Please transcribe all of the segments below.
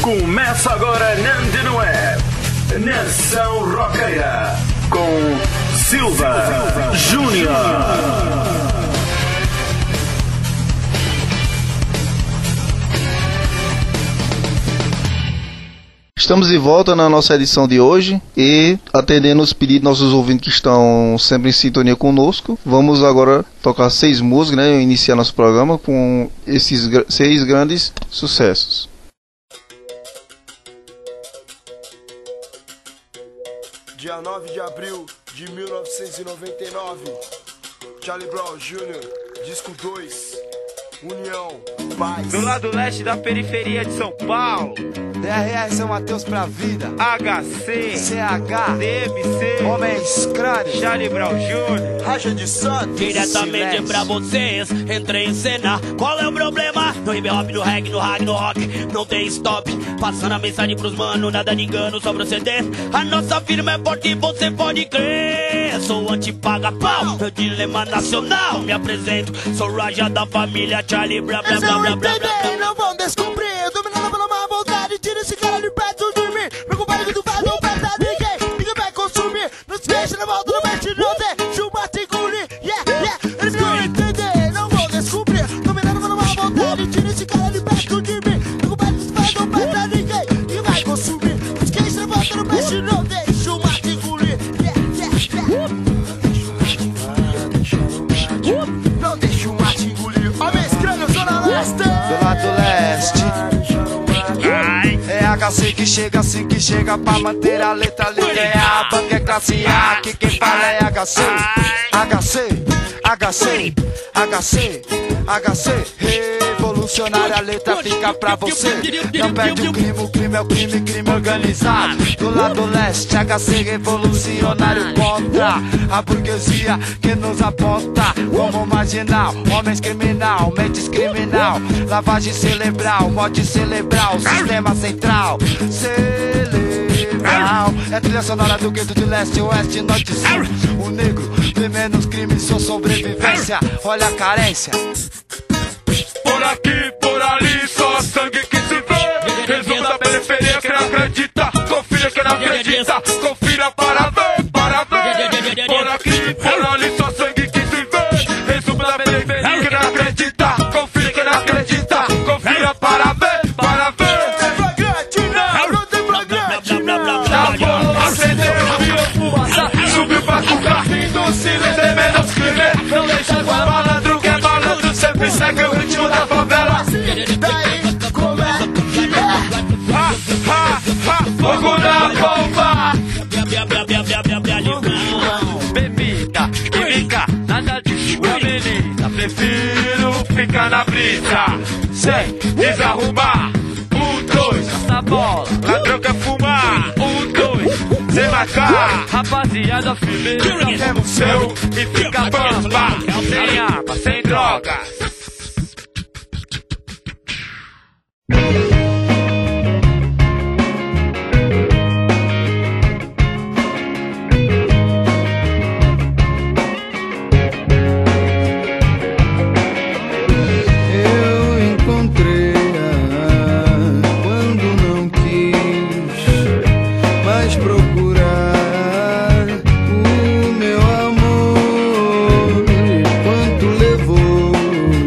Começa agora na Antena Web, Nação Roqueira, com Silva Júnior. Estamos de volta na nossa edição de hoje e atendendo os pedidos dos nossos ouvintes que estão sempre em sintonia conosco. Vamos agora tocar 6 músicas, né? Iniciar nosso programa com esses 6 grandes sucessos. Dia 9 de abril de 1999, Charlie Brown Jr., disco 2, União, Paz. Do lado leste da periferia de São Paulo, DRR São Mateus pra vida, HC, CH, DMC, Homens Crânios, Charlie Brown Jr., Raja de Santos. Diretamente Silêncio. pra vocês, entrei em cena. Qual é o problema? No hip hop, no reggae, no rag, no rock, não tem stop. Passando a mensagem pros mano, nada de engano, só proceder. A nossa firma é forte, você pode crer. Sou anti-paga-pau, meu dilema nacional. Me apresento, sou Raja da família Charlie Brown, blá blá blá blá blá. Não vão descobrir, dominado pela má vontade. Tira esse cara de perto de mim. Meu compadre que tu faz, não perde ninguém vai consumir. Não se deixa na volta, não mete, não deixa o bate engolir. Yeah, eles não entender, não vão descobrir. Dominado pela má vontade, tira esse cara de perto de mim. Meu compadre que tu faz, não perde ninguém vai consumir. Não se deixa na volta, não mete, não deixa o bate engolir. Não deixa o mate engolir. Homens crânios, zona leste. Do lado leste. É HC que chega assim que chega pra manter a letra livre. É a banca, é classe A, que quem fala é HC. HC, revolucionária, a letra fica pra você. Não perde o crime é o crime organizado. Do lado leste, HC revolucionário contra a burguesia que nos aponta como marginal. Homens criminal, mentes criminal, lavagem cerebral, morte cerebral, sistema central cerebral. É trilha sonora do gueto de leste, oeste, norte e sul. O negro tem menos crime, sua sobrevivência. Olha a carência. por aqui, por ali, só sangue que se vê. Resumo da periferia, quem não acredita, confira quem não acredita, confira para ver, para ver. Por aqui, por ali, só sangue que se vê. Resumo da periferia, quem não acredita, confira quem não acredita, confira para ver, para ver. Não tem flagrante, não. Já vou acender o viu, fumaça, subiu pra cucar, do silêncio é menos crime. Não deixa com a malandro, que é malandro, sempre segue o ritmo da favela. Daí, como é que é? Fogo na bomba. Bebida, Química, nada de menina. Prefiro ficar na brisa, sem desarrumar. 1, 2, na bola, ladrão quer fumar. 1, 2, sem marcar. rapaziada, firmeza. Quer o seu e fica bamba. Sem arma, sem drogas. Eu encontrei-a quando não quis mais procurar o meu amor. Quanto levou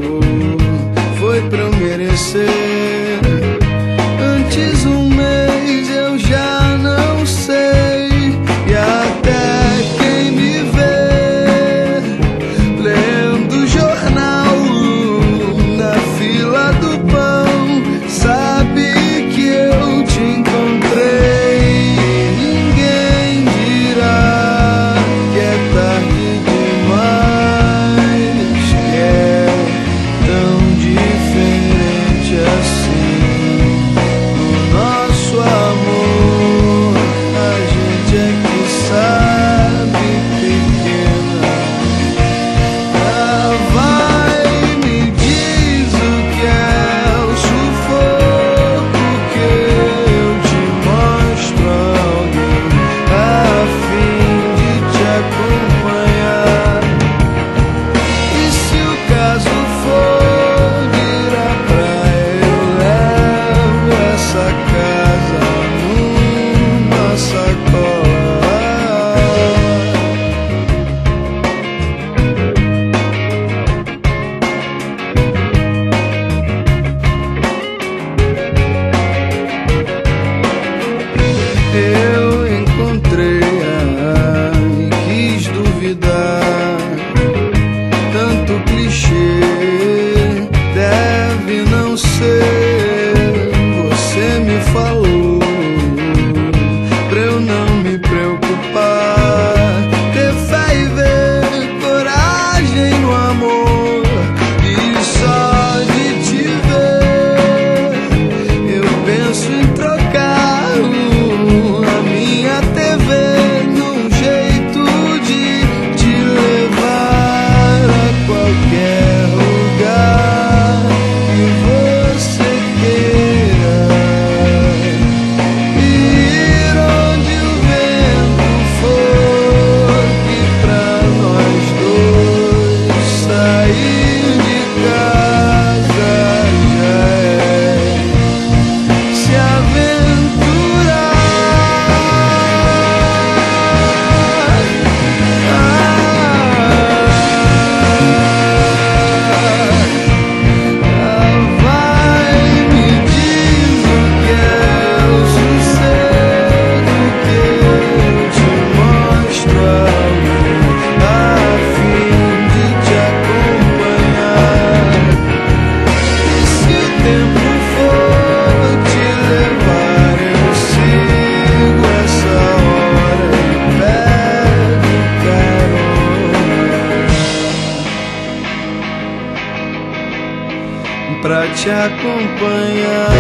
te acompanhar.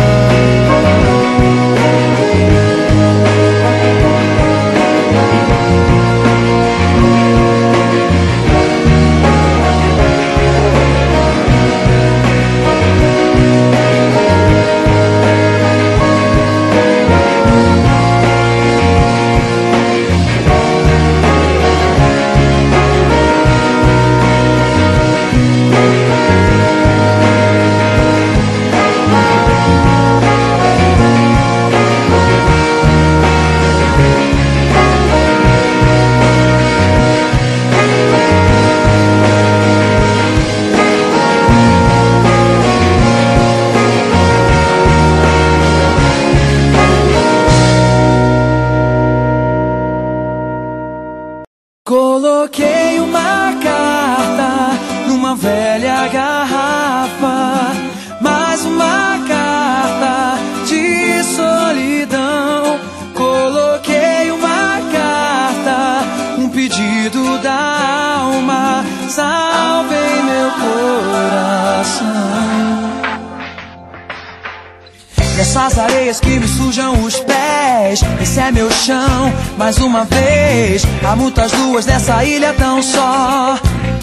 Coloquei uma carta numa velha garrafa, mais uma carta de solidão. Coloquei uma carta, um pedido da alma, salvei meu coração. Nessas areias que me sujam os pés, esse é meu chão, mais uma vez. Há muitas luas nessa ilha tão só.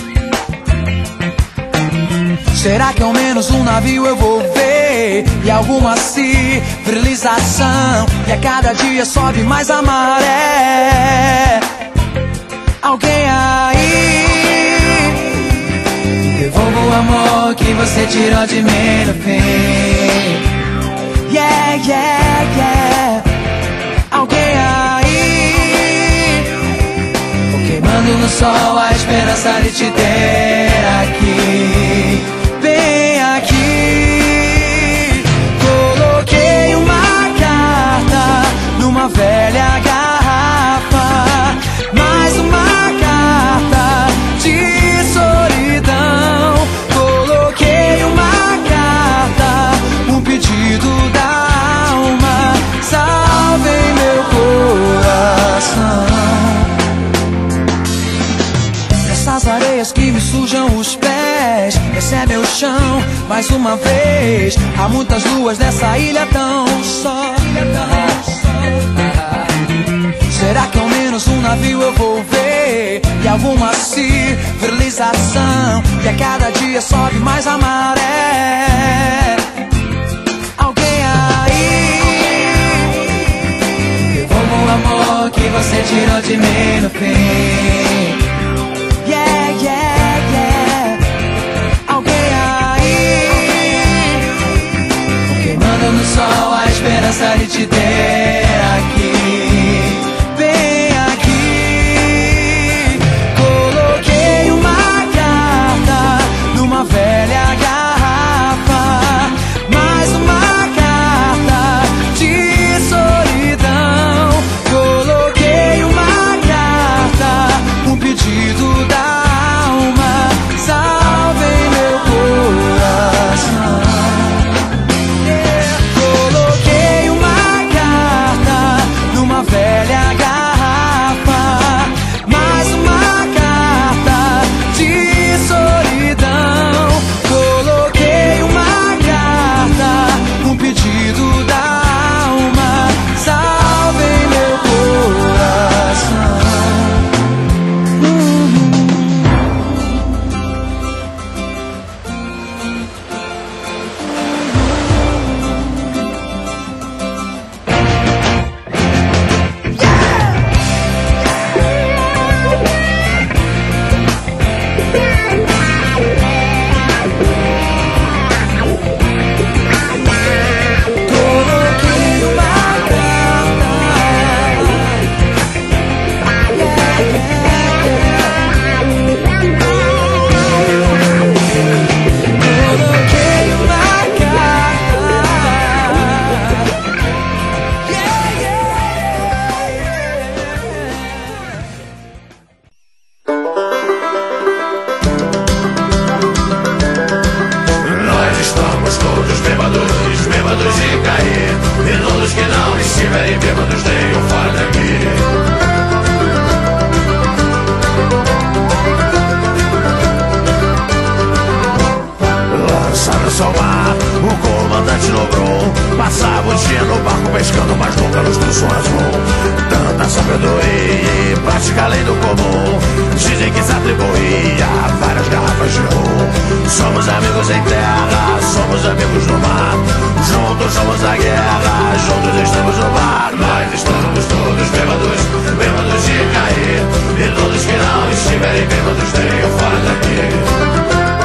Será que ao menos um navio eu vou ver? E alguma civilização, e a cada dia sobe mais a maré. Alguém aí devolva o amor que você tirou de mim no fim. Yeah, yeah, yeah. Alguém aí queimando no sol a esperança de te ter aqui, bem aqui. Coloquei uma carta numa velha garrafa, mais uma carta de solidão. Coloquei uma carta, um pedido da alma, salvem meu coração. Nessas areias que me sujam os pés, esse é meu chão, mais uma vez. Há muitas luas nessa ilha tão só. Será que ao menos um navio eu vou ver? E alguma civilização, e a cada dia sobe mais a maré. Alguém aí devolva o amor que você tirou de mim no fim. Yeah, yeah, yeah. Alguém aí queimando no sol a esperança de te ter aqui, bem aqui. Coloquei uma carta numa velha garrafa, mais uma carta de solidão. Coloquei uma carta, um pedido da alma, salvem meu coração. Coloquei uma carta numa velha garrafa, mais uma carta de solidão. Coloquei uma carta, um pedido da alma, salvem meu coração. Lançaram-se ao mar dia no barco pescando, mas nunca nos trouxe um azul. Tanta sabedoria e prática além do comum. Dizem que se atribuía a várias garrafas de rum. Somos amigos em terra, somos amigos no mar. Juntos somos a guerra, juntos estamos no bar. Nós estamos todos bêbados, bêbados de cair. E todos que não estiverem bêbados tenham fora daqui.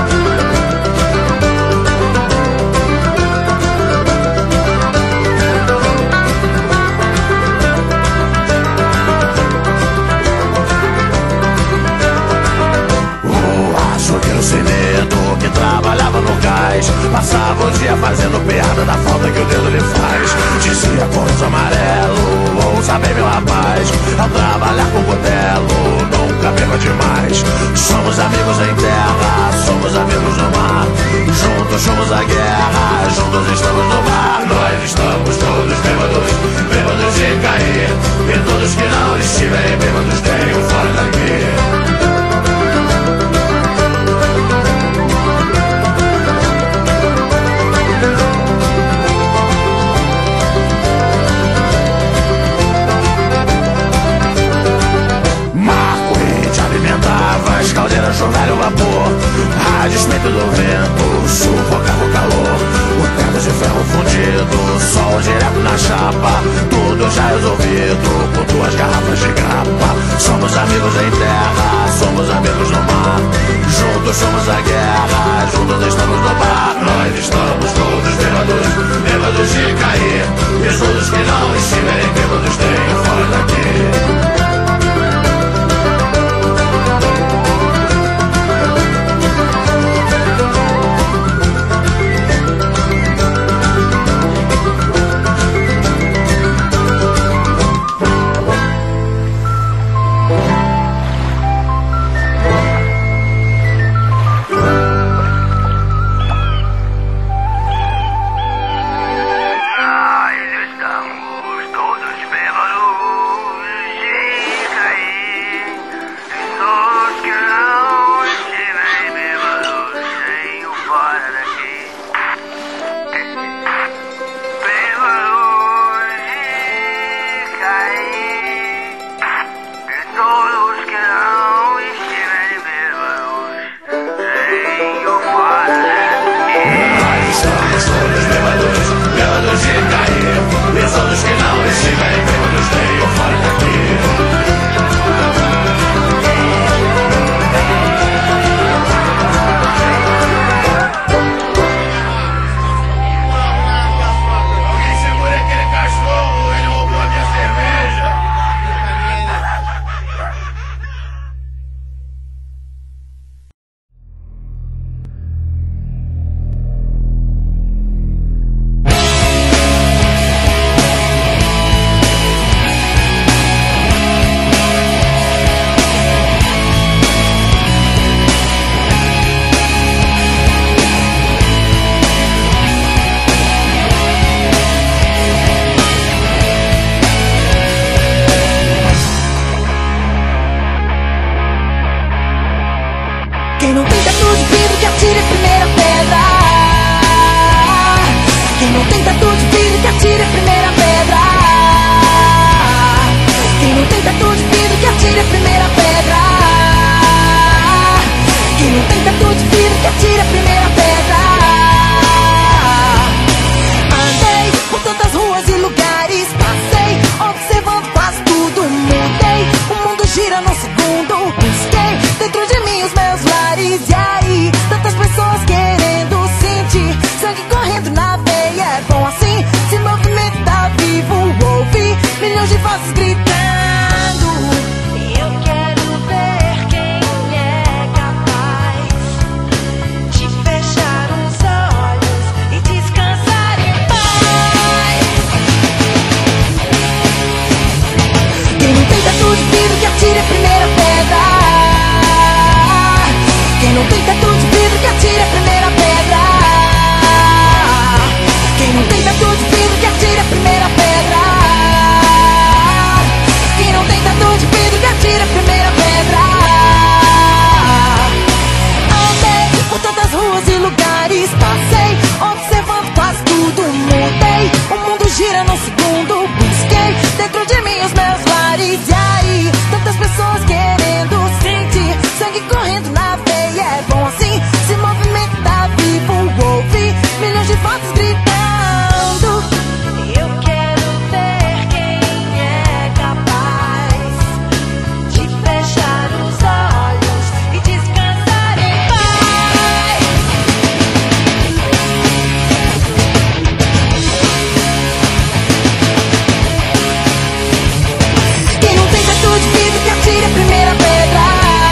Sem medo, que trabalhava no gás, passava o dia fazendo piada da falta que o dedo lhe faz. Dizia corso amarelo, ouça bem meu rapaz, ao trabalhar com o cutelo, nunca beba demais. Somos amigos em terra, somos amigos no mar. Juntos somos a guerra, juntos estamos no bar. Nós estamos todos bêbados, bêbados de cair. E todos que não estiverem bêbados tenham fora daqui. As caldeiras no velho vapor, a despeito do vento, sufocava o calor. O teto de ferro fundido, sol direto na chapa, tudo já resolvido, com 2 garrafas de grapa. Somos amigos em terra, somos amigos no mar. Juntos somos a guerra, juntos estamos no bar. Nós estamos todos bêbados, bêbados de cair. E todos que não estiverem bêbados tenham fora daqui. num segundo. Busquei dentro de mim os meus lares. E aí, tantas pessoas querendo sentir sangue correndo na veia. É bom assim, se movimentar vivo. Ouvi milhões de vozes gritando. Eu quero ver quem é capaz de fechar os olhos e descansar em paz. Quem não tem teto de vidro que atire a primeira pedra.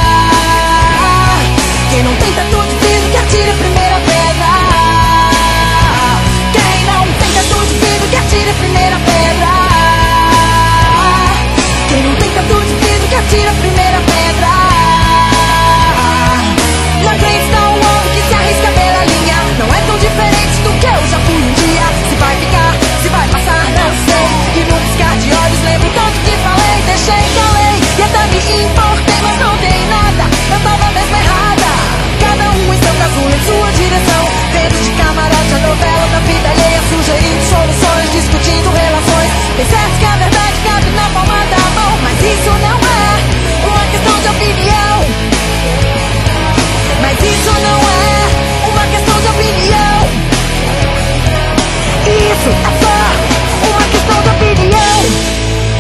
Quem não tem teto de vidro que atire a primeira pedra. Quem não tem teto de vidro que atire a primeira pedra. Quem não tem teto de vidro que atire a primeira pedra. Não acredita um homem que se arrisca pela linha. Não é tão diferente do que eu já fui um dia. Se vai ficar, se vai passar, não sei. E no piscar de olhos lembro tanto que falei. Deixei, falei e até me importei, mas não dei nada. Eu tava mesmo errada. Cada um em seu casulo, em sua direção. Dentro de camarote a novela da vida alheia, sugerindo soluções, discutindo relações. Tem certo que a verdade cabe na palma da mão, mas isso não é uma questão de opinião. Mas isso não é uma questão de opinião. Isso é só uma questão de opinião.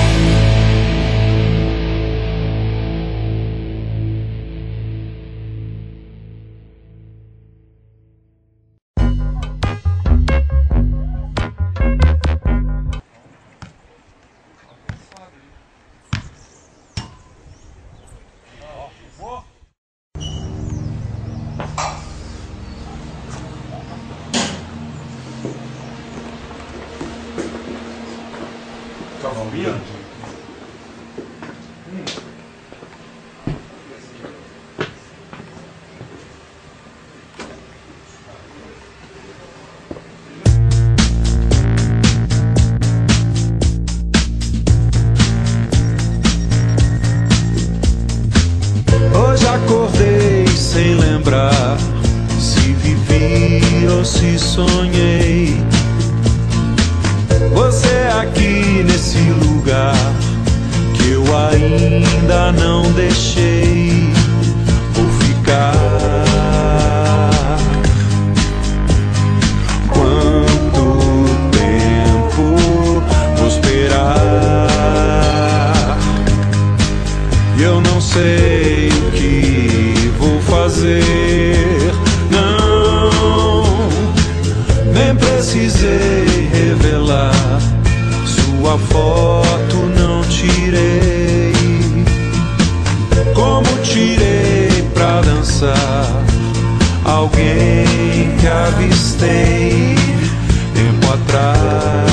Hoje acordei sem lembrar se vivi ou se sonhei. Você aqui nesse lugar que eu ainda não deixei. Vou ficar. Quanto tempo vou esperar? Eu não sei o que vou fazer. Não, nem precisei revelar. Sua foto não tirei. Como tirei pra dançar alguém que avistei tempo atrás.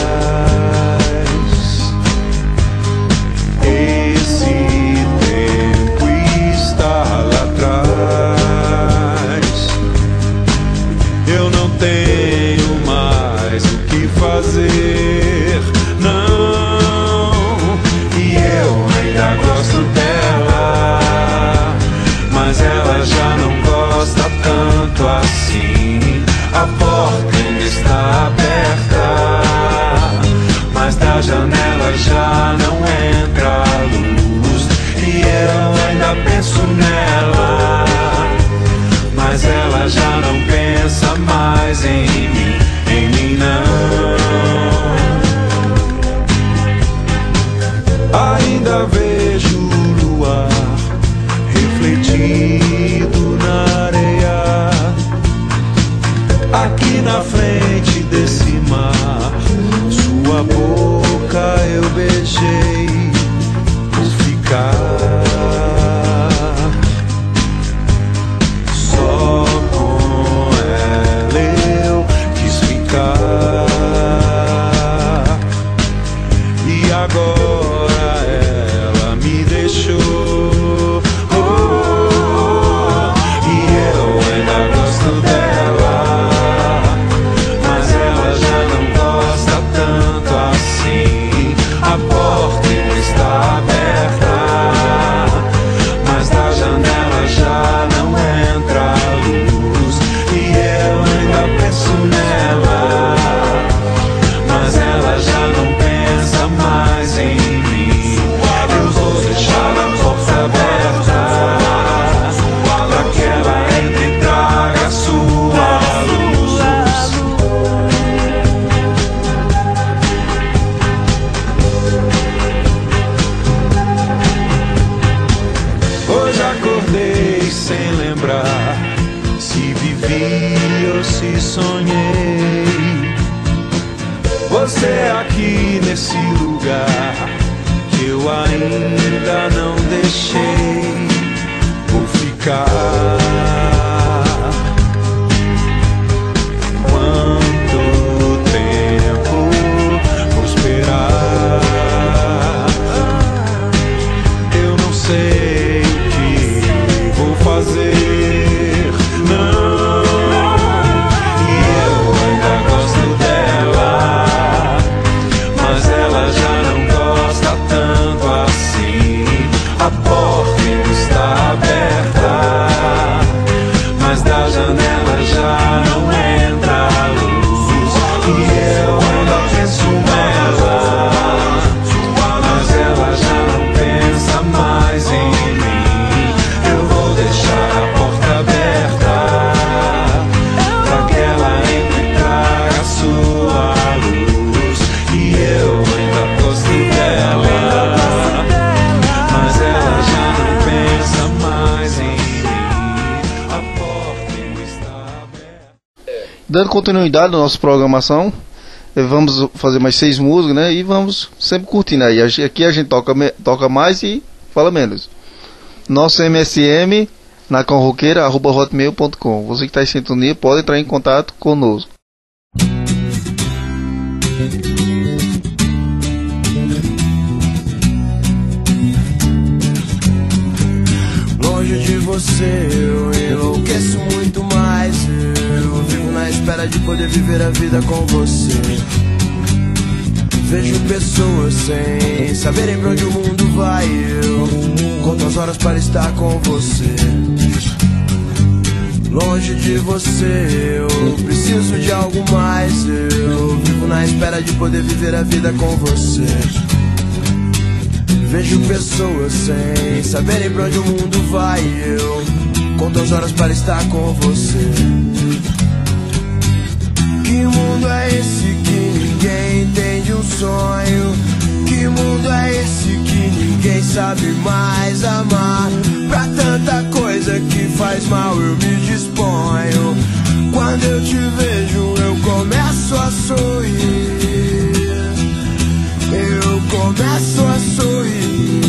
Esse tempo está lá atrás. Eu não tenho mais o que fazer, não. E eu ainda gosto dela, mas ela já não gosta tanto assim. A porta ainda está aberta, mas da janela já não entra a luz. E eu ainda penso nela, mas ela já não pensa mais em mim não. Ainda vejo o luar refletido na areia, aqui na frente desse mar. Sua boca eu beijei. Vou ficar. Só com ela eu quis ficar. E agora ela me deixou. E eu ainda gosto dela, mas ela já não gosta tanto assim. A porta sonhei. Você aqui nesse lugar que eu ainda não deixei. Vou ficar. Quanto tempo vou esperar? Eu não sei o que vou fazer. Não, e eu ainda gosto dela, mas ela já não gosta tanto assim. A porta ainda está aberta, mas da janela já não entra a luz. E eu ainda penso nela, mas ela já não pensa mais em mim. Eu vou deixar a porta aberta pra que ela entre e traga a sua luz. E eu ainda gosto dela, mas ela já não pensa mais em mim. A porta ainda está aberta. Dando continuidade à nossa programação, vamos fazer mais 6 músicas, né? E vamos sempre curtindo aí. Aqui a gente toca mais e fala menos. Nosso MSM na conroqueira@hotmail.com. Você que está em sintonia pode entrar em contato conosco. Longe de você eu enlouqueço muito mais. Eu vivo na espera de poder viver a vida com você. Vejo pessoas sem saberem pra onde o mundo vai. Eu conto as horas para estar com você. Longe de você eu preciso de algo mais. Eu vivo na espera de poder viver a vida com você. Vejo pessoas sem saberem pra onde o mundo vai. Eu conto as horas para estar com você. Que mundo é esse que ninguém entende um sonho? Que mundo é esse que ninguém sabe mais amar? Pra tanta coisa que faz mal eu me disponho. Quando eu te vejo eu começo a sorrir. Eu começo a sorrir.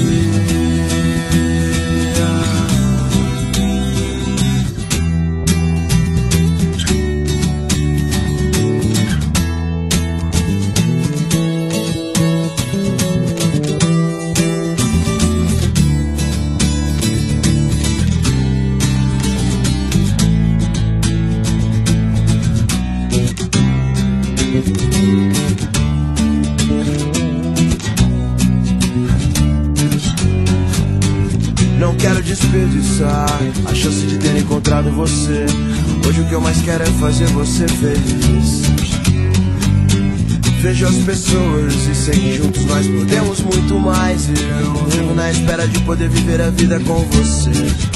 Não quero desperdiçar a chance de ter encontrado você. Hoje o que eu mais quero é fazer você feliz. Vejo as pessoas e sei que juntos nós podemos muito mais. Eu vivo na espera de poder viver a vida com você.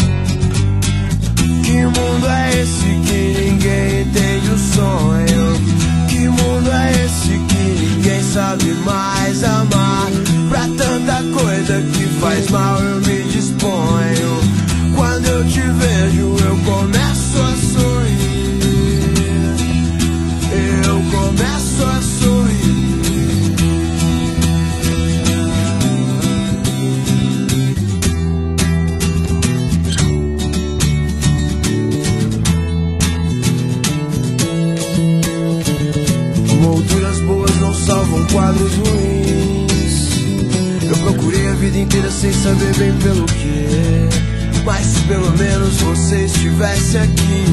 Que mundo é esse que ninguém entende o sonho? Que mundo é esse que ninguém sabe mais amar? Pra tanta coisa que faz mal eu me disponho. Quando eu te vejo eu começo a sorrir. Eu começo a sorrir. Molduras boas não salvam quadros ruins. Eu procurei a vida inteira sem saber bem pelo que. Mas se pelo menos você estivesse aqui,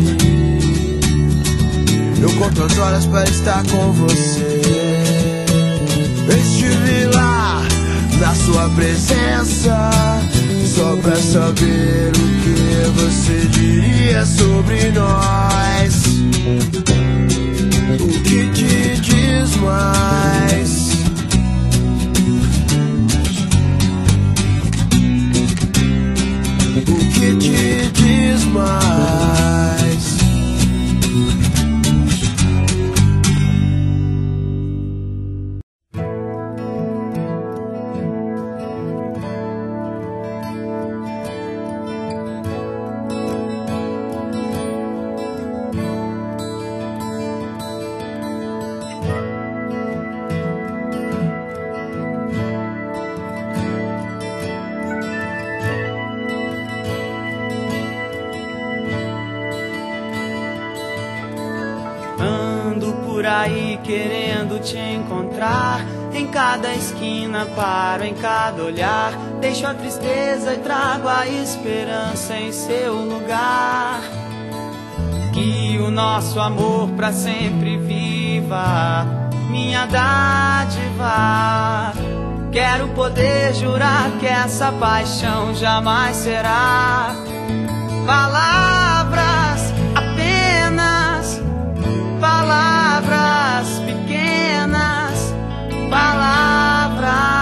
eu conto as horas para estar com você. Eu estive lá na sua presença, só pra saber o que você diria sobre nós. O que te diz mais? O que te diz mais? por aí querendo te encontrar. Em cada esquina paro, em cada olhar. Deixo a tristeza e trago a esperança em seu lugar. Que o nosso amor pra sempre viva, minha dádiva. Quero poder jurar que essa paixão jamais será palavras, apenas palavras pequenas, palavras.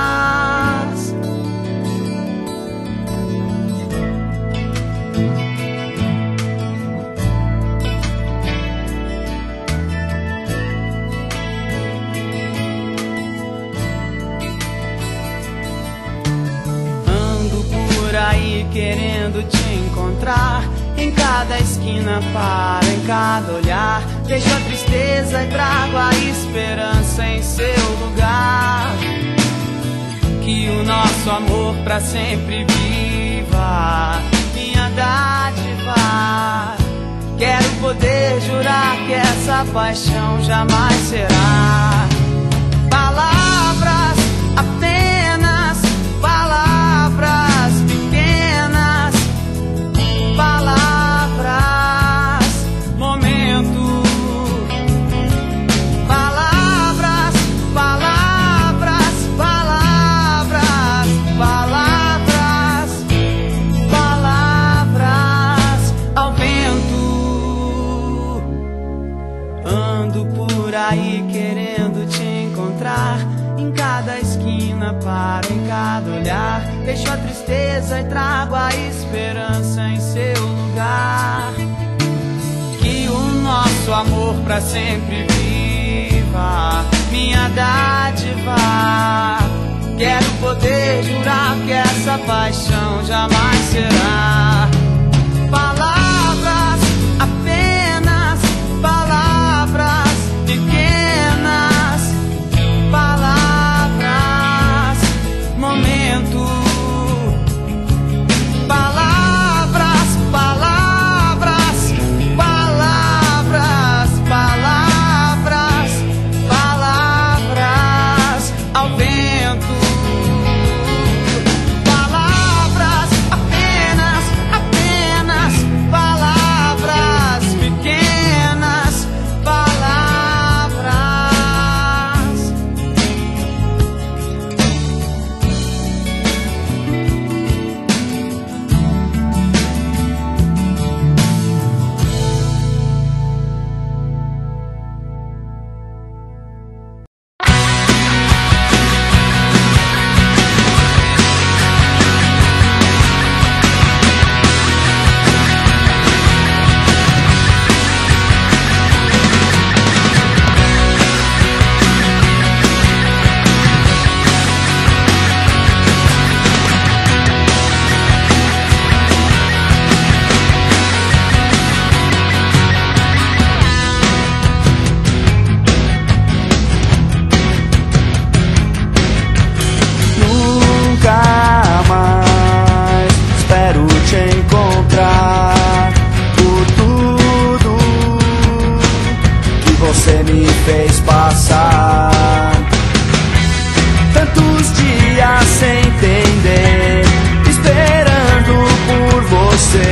Aí querendo te encontrar. Em cada esquina paro, em cada olhar. Deixo a tristeza e trago a esperança em seu lugar. Que o nosso amor pra sempre viva, minha dádiva. Quero poder jurar que essa paixão jamais será palavras, apenas palavras pequenas, palavras, momento, palavras, palavras, palavras, palavras, palavras ao vento. Ando por aí querendo te encontrar. Em cada esquina paro, em cada olhar. Deixo a tristeza e trago a esperança em seu lugar. Que o nosso amor pra sempre viva, minha dádiva. Quero poder jurar que essa paixão jamais será palavras, apenas palavras pequenas, palavras, momento, palavras, palavras, palavras, palavras, palavras ao vento, palavras, apenas, apenas palavras pequenas, palavras. Nunca mais espero te encontrar. Por tudo que você me fez passar, tantos dias sem entender, esperando por você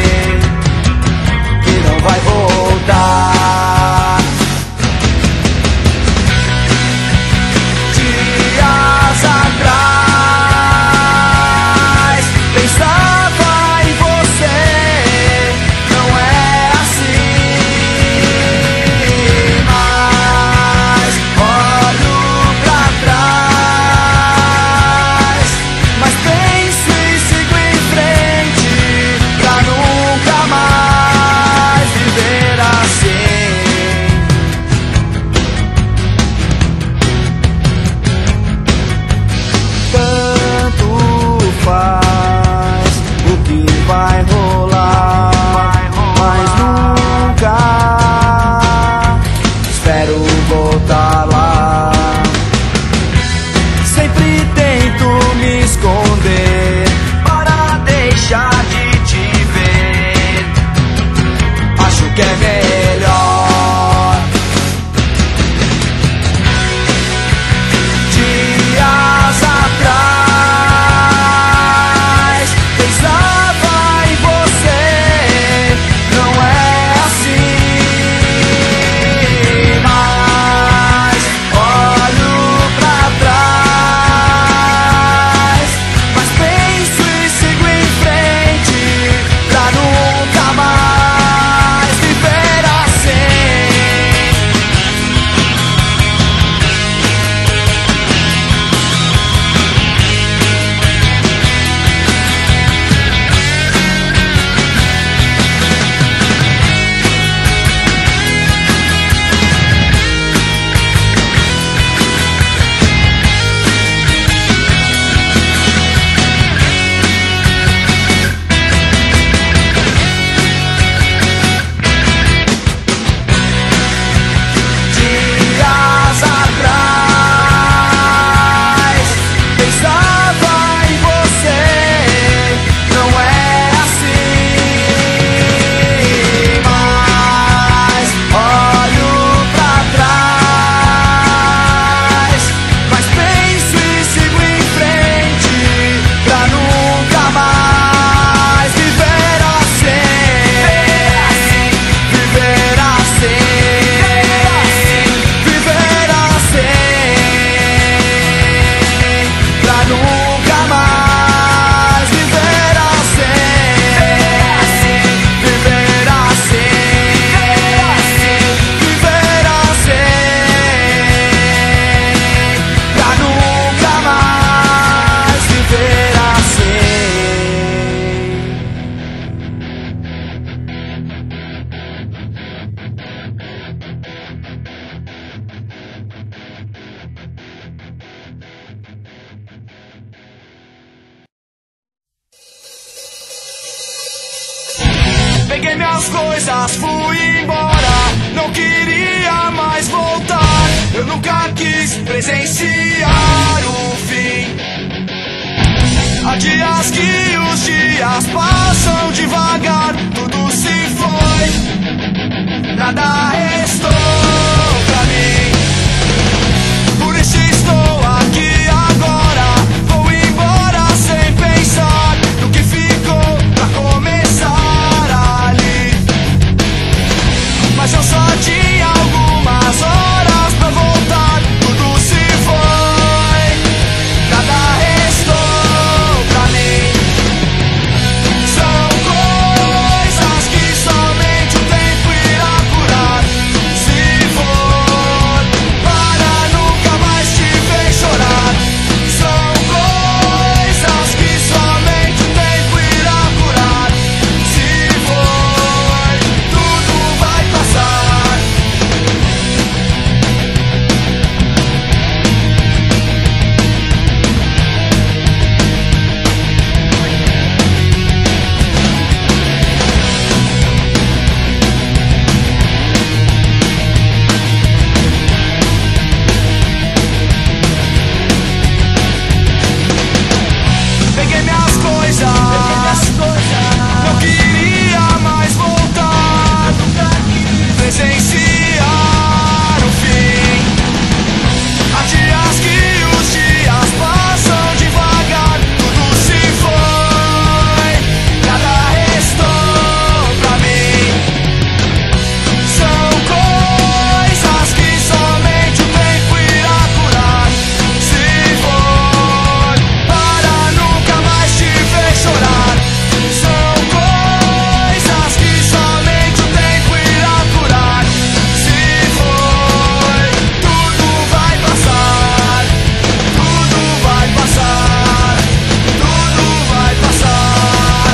que não vai voltar. Dias atrás pensava em você, não é assim, mas olho pra trás. Peguei minhas coisas, fui embora. Não queria mais voltar. Eu nunca quis presenciar o fim. Há dias que os dias passam devagar. Tudo se foi, nada restou pra mim. Por isso estou aqui agora. Vou embora sem pensar no que ficou pra começar ali. Mas eu só tinha algumas horas pra voltar. Tudo se foi, nada restou pra mim. São coisas que somente o tempo irá curar. Se for para nunca mais te ver chorar. São coisas que somente o tempo irá curar. Se for, tudo vai passar. Peguei minhas coisas, não queria mais voltar. Presenciar o fim. Há dias que os dias passam devagar. Tudo se foi, nada restou pra mim. São coisas que somente o tempo irá curar. Se for para nunca mais te ver chorar. São coisas que somente o tempo irá curar. Se for, tudo vai passar. Tudo vai passar. Tudo vai passar.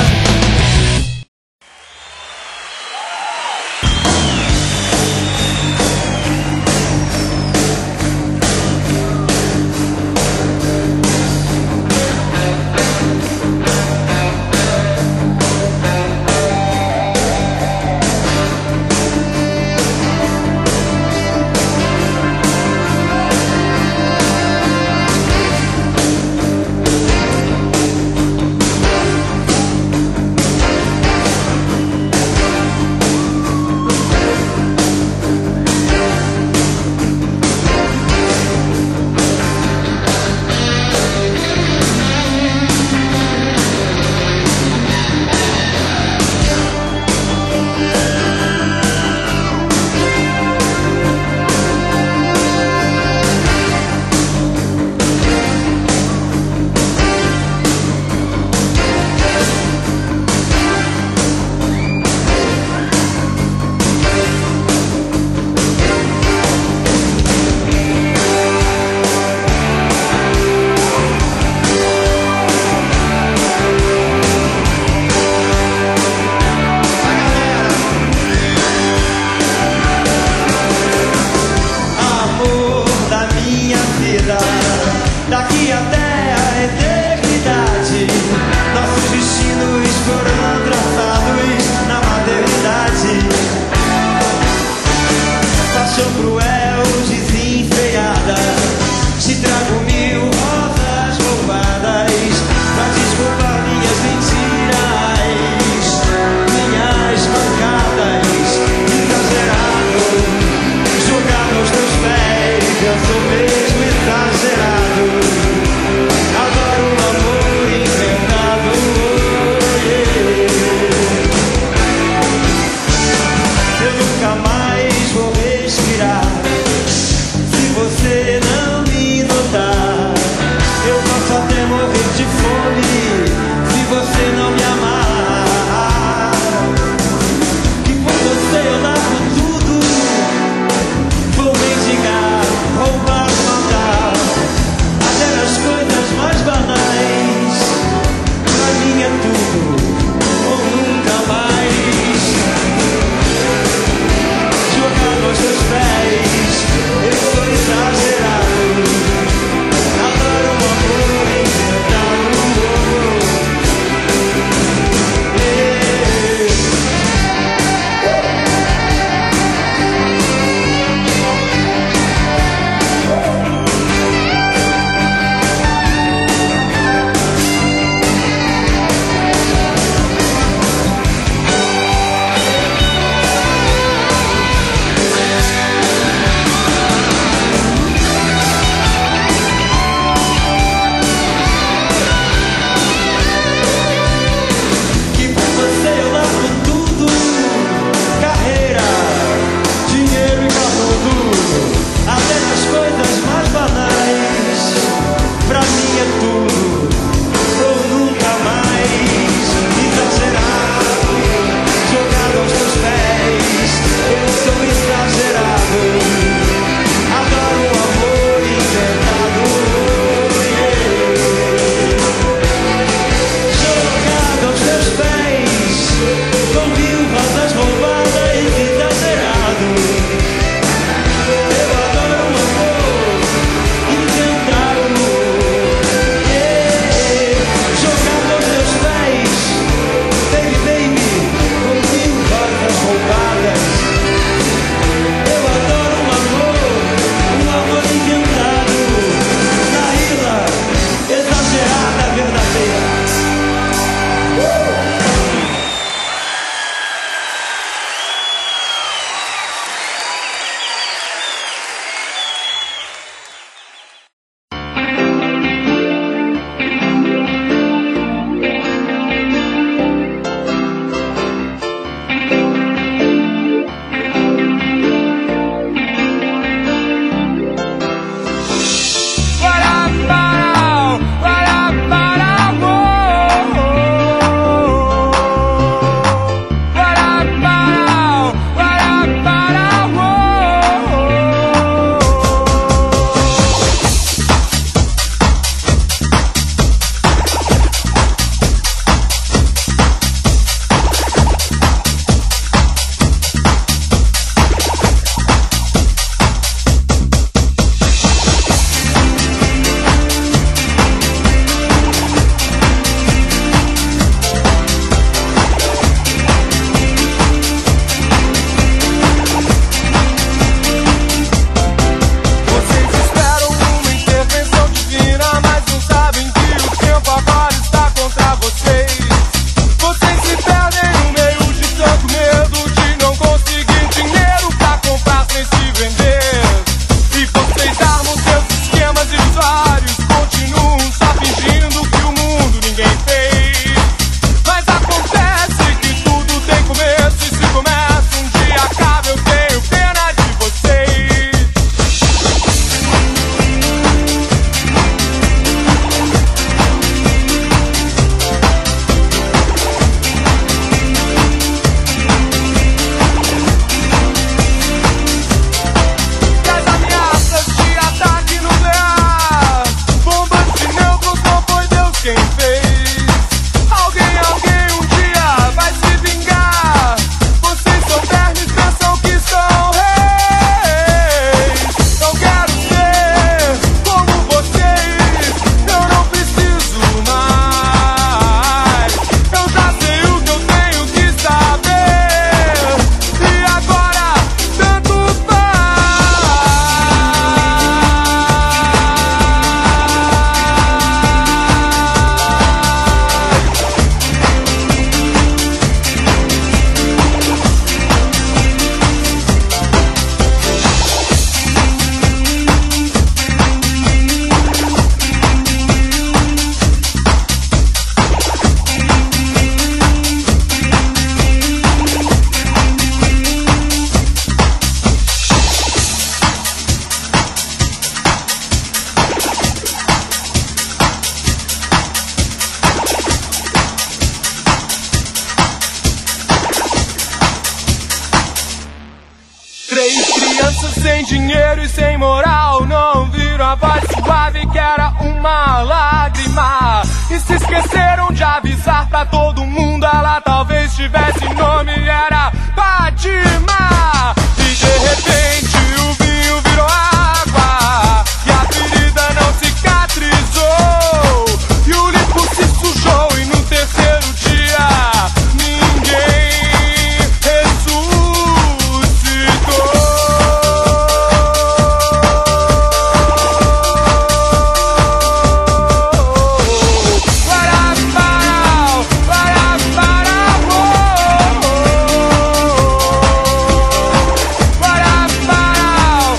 Amor da minha vida, daqui até a eternidade, nossos destinos foram traçados na maternidade. Paixão cruel, desenfreada, te trago 1000 rosas roubadas pra desculpar minhas mentiras, minhas mancadas, exagerado, jogado aos teus pés. Eu sou mesmo exagerado. sem dinheiro e sem moral, não viram a voz suave que era uma lágrima. E se esqueceram de avisar pra todo mundo, ela talvez tivesse nome, era Fátima. E de repente o vinho virou água e a ferida não cicatrizou, e o limpo se sujou, e no terceiro dia ninguém ressuscitou. Guaraparau, guaraparau, guaraparau,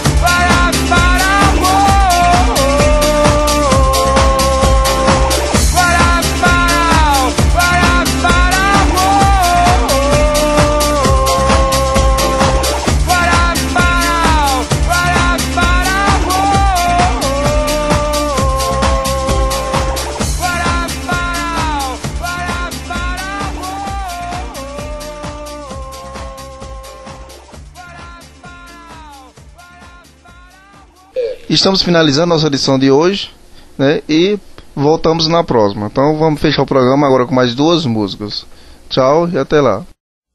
Estamos finalizando nossa edição de hoje, né? E voltamos na próxima. Então vamos fechar o programa agora com mais 2 músicas. Tchau e até lá.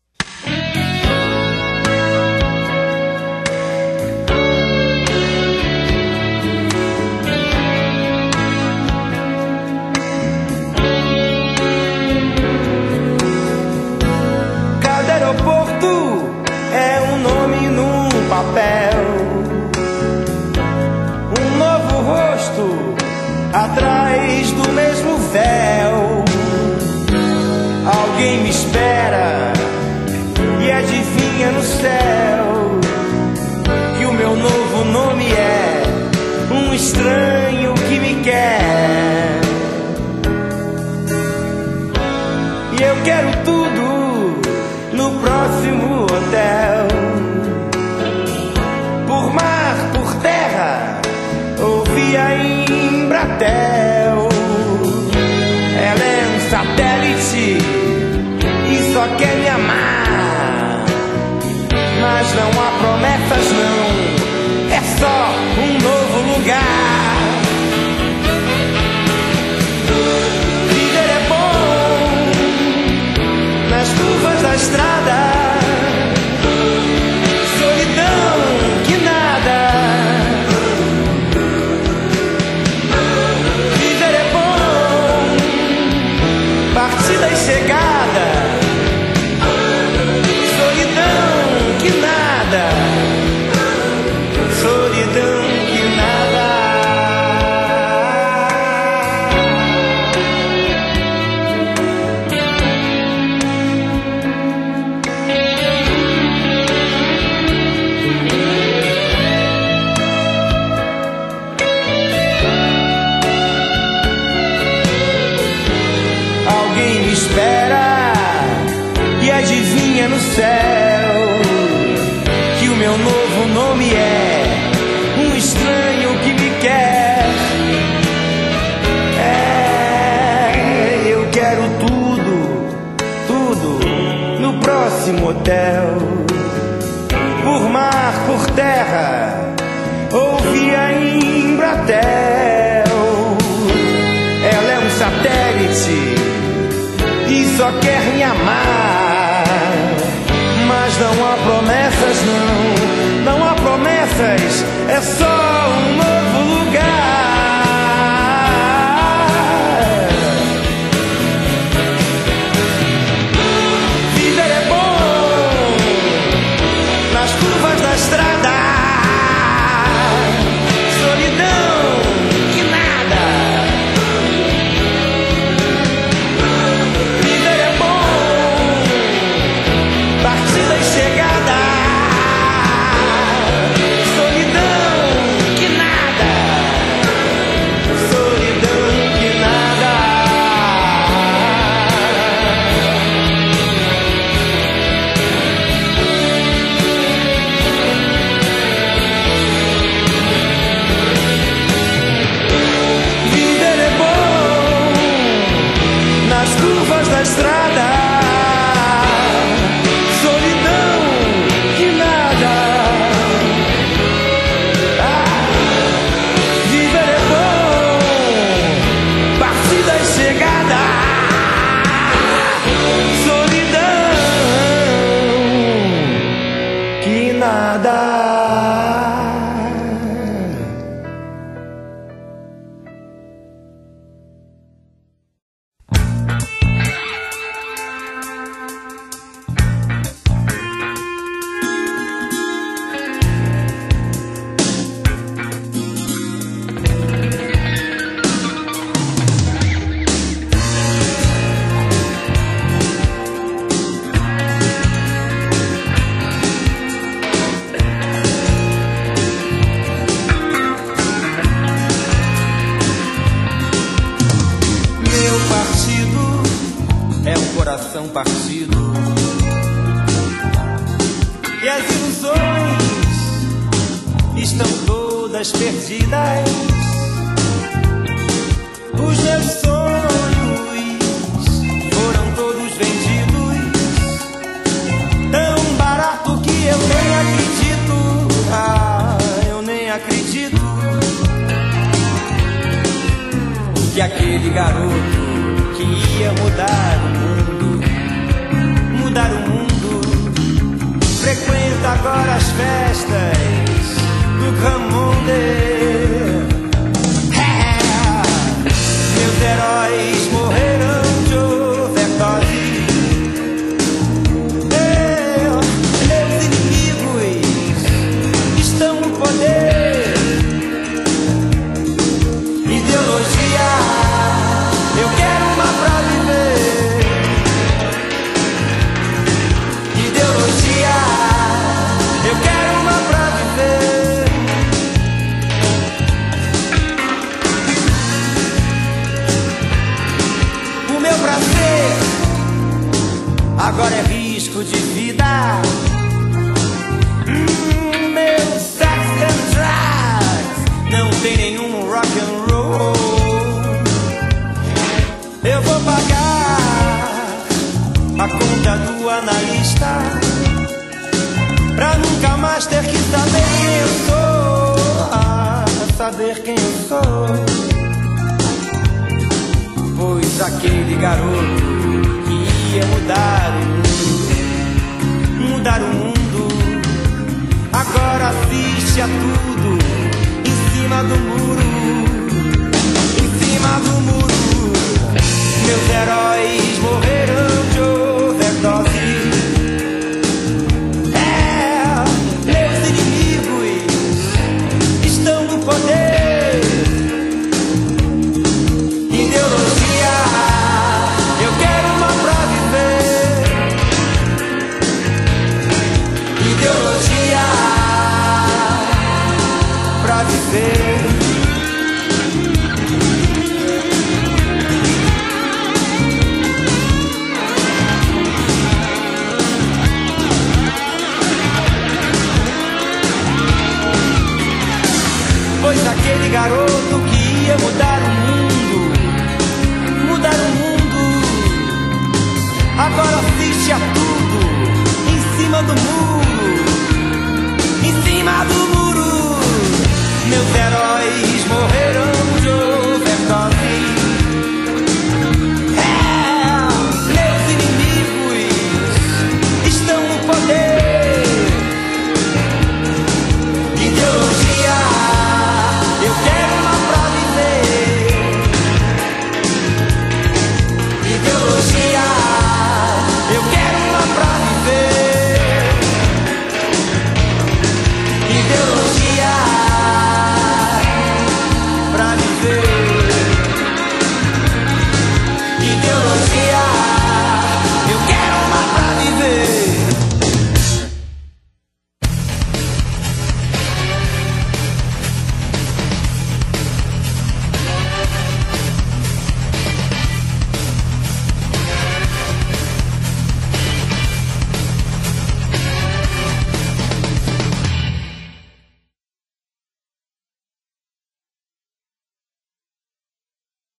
Cada aeroporto é um nome num papel, um novo rosto atrás do mesmo véu. Alguém me espera e adivinha no céu que o meu novo nome é um estranho que me quer. E eu quero tudo no próximo hotel, por mar, por terra ou via Embratel. Ela é um satélite e só quer me amar, mas não há promessas não, é só um novo lugar. Viver é bom nas curvas da estrada, solidão que nada. Viver é bom, partida e chegada, solidão que nada, solidão que nada. Alguém me espera e adivinha no céu que o meu novo nome é um estranho que me quer. É, eu quero tudo, tudo no próximo hotel, por mar, por terra ou via Embratel. Ela é um satélite e só quer me amar, mas não há promessas não, não há promessas, é só um novo lugar. Viver é bom nas curvas da estrada, solidão que nada. Viver é bom, partida e chegada, solidão coração partido. E as ilusões estão todas perdidas. Os meus sonhos foram todos vendidos, tão barato que eu nem acredito. Ah, eu nem acredito que aquele garoto que ia mudar o mundo, frequenta agora as festas do Grand Monde. Meus heróis morreram de overdose. Meus inimigos estão no poder. Ideologia, eu quero uma pra viver. Ideologia, eu quero uma pra viver. O meu prazer agora é risco de vida. Meu sex and drugs não tem nenhum rock and roll. Eu vou pagar a conta do analista pra nunca mais ter que saber quem eu sou. Ah, saber quem eu sou. Pois aquele garoto que ia mudar o mundo, agora assiste a tudo em cima do muro.